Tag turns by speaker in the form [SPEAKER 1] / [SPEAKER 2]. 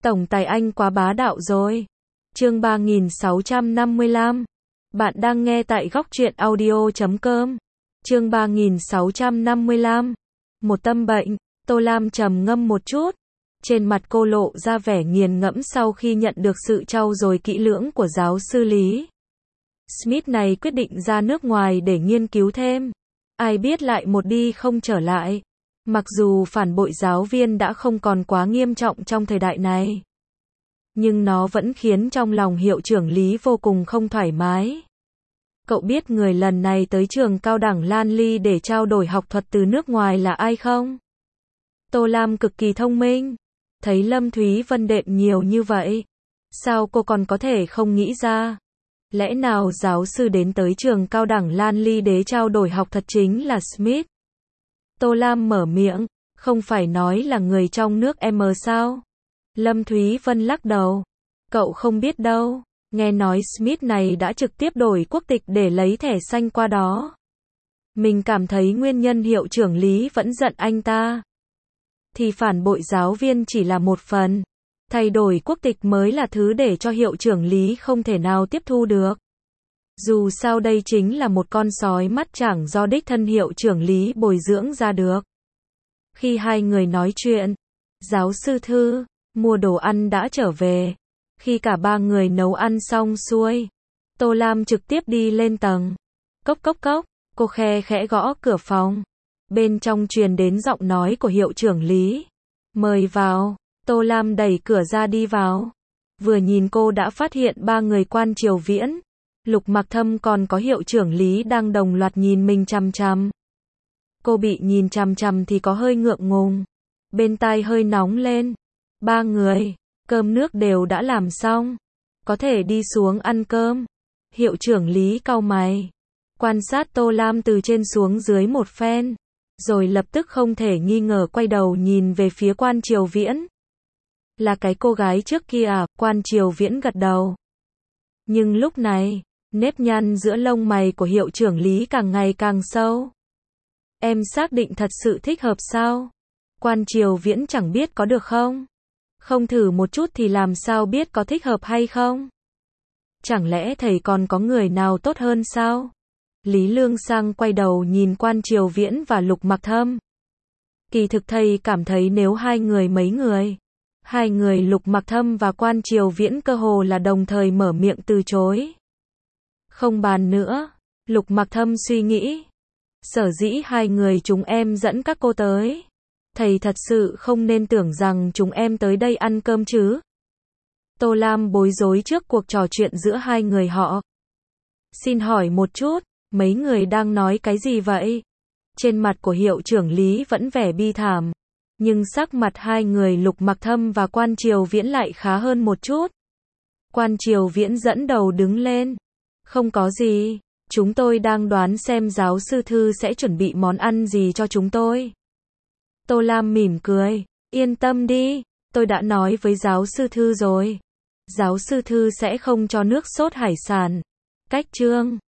[SPEAKER 1] Tổng tài Anh quá bá đạo rồi. Chương 3655. Bạn đang nghe tại góc truyện audio.com. Chương 3655. Một tâm bệnh. Tô Lam trầm ngâm một chút. Trên mặt cô lộ ra vẻ nghiền ngẫm sau khi nhận được sự trau dồi kỹ lưỡng của giáo sư Lý Smith này quyết định ra nước ngoài để nghiên cứu thêm. Ai biết lại một đi không trở lại. Mặc dù phản bội giáo viên đã không còn quá nghiêm trọng trong thời đại này, nhưng nó vẫn khiến trong lòng hiệu trưởng Lý vô cùng không thoải mái. Cậu biết người lần này tới trường cao đẳng Lan Ly để trao đổi học thuật từ nước ngoài là ai không? Tô Lam cực kỳ thông minh. Thấy Lâm Thúy Vân đệm nhiều như vậy, sao cô còn có thể không nghĩ ra? Lẽ nào giáo sư đến tới trường cao đẳng Lan Ly để trao đổi học thuật chính là Smith? Tô Lam mở miệng, không phải nói là người trong nước em sao? Lâm Thúy Vân lắc đầu. Cậu không biết đâu, nghe nói Smith này đã trực tiếp đổi quốc tịch để lấy thẻ xanh qua đó. Mình cảm thấy nguyên nhân hiệu trưởng Lý vẫn giận anh ta thì phản bội giáo viên chỉ là một phần. Thay đổi quốc tịch mới là thứ để cho hiệu trưởng Lý không thể nào tiếp thu được. Dù sao đây chính là một con sói mắt chẳng do đích thân hiệu trưởng Lý bồi dưỡng ra được. Khi hai người nói chuyện, giáo sư Thư mua đồ ăn đã trở về. Khi cả ba người nấu ăn xong xuôi, Tô Lam trực tiếp đi lên tầng. Cốc cốc cốc, cô khe khẽ gõ cửa phòng. Bên trong truyền đến giọng nói của hiệu trưởng Lý. Mời vào. Tô Lam đẩy cửa ra đi vào. Vừa nhìn cô đã phát hiện ba người Quan Triều Viễn, Lục Mặc Thâm còn có hiệu trưởng Lý đang đồng loạt nhìn mình chằm chằm. Cô bị nhìn chằm chằm thì có hơi ngượng ngùng. Bên tai hơi nóng lên. Ba người, cơm nước đều đã làm xong. Có thể đi xuống ăn cơm. Hiệu trưởng Lý cau mày. Quan sát Tô Lam từ trên xuống dưới một phen. Rồi lập tức không thể nghi ngờ quay đầu nhìn về phía Quan Triều Viễn. Là cái cô gái trước kia à? Quan Triều Viễn gật đầu. Nhưng lúc này, nếp nhăn giữa lông mày của hiệu trưởng Lý càng ngày càng sâu. Em xác định thật sự thích hợp sao? Quan Triều Viễn chẳng biết có được không? Không thử một chút thì làm sao biết có thích hợp hay không? Chẳng lẽ thầy còn có người nào tốt hơn sao? Lý Lương Sang quay đầu nhìn Quan Triều Viễn và Lục Mặc Thâm. Kỳ thực thầy cảm thấy nếu hai người Lục Mặc Thâm và Quan Triều Viễn cơ hồ là đồng thời mở miệng từ chối. Không bàn nữa, Lục Mặc Thâm suy nghĩ. Sở dĩ hai người chúng em dẫn các cô tới. Thầy thật sự không nên tưởng rằng chúng em tới đây ăn cơm chứ. Tô Lam bối rối trước cuộc trò chuyện giữa hai người họ. Xin hỏi một chút, mấy người đang nói cái gì vậy? Trên mặt của hiệu trưởng Lý vẫn vẻ bi thảm. Nhưng sắc mặt hai người Lục Mặc Thâm và Quan Triều Viễn lại khá hơn một chút. Quan Triều Viễn dẫn đầu đứng lên. Không có gì, chúng tôi đang đoán xem giáo sư Thư sẽ chuẩn bị món ăn gì cho chúng tôi. Tô Lam mỉm cười, yên tâm đi, tôi đã nói với giáo sư Thư rồi. Giáo sư Thư sẽ không cho nước sốt hải sản. Cách chương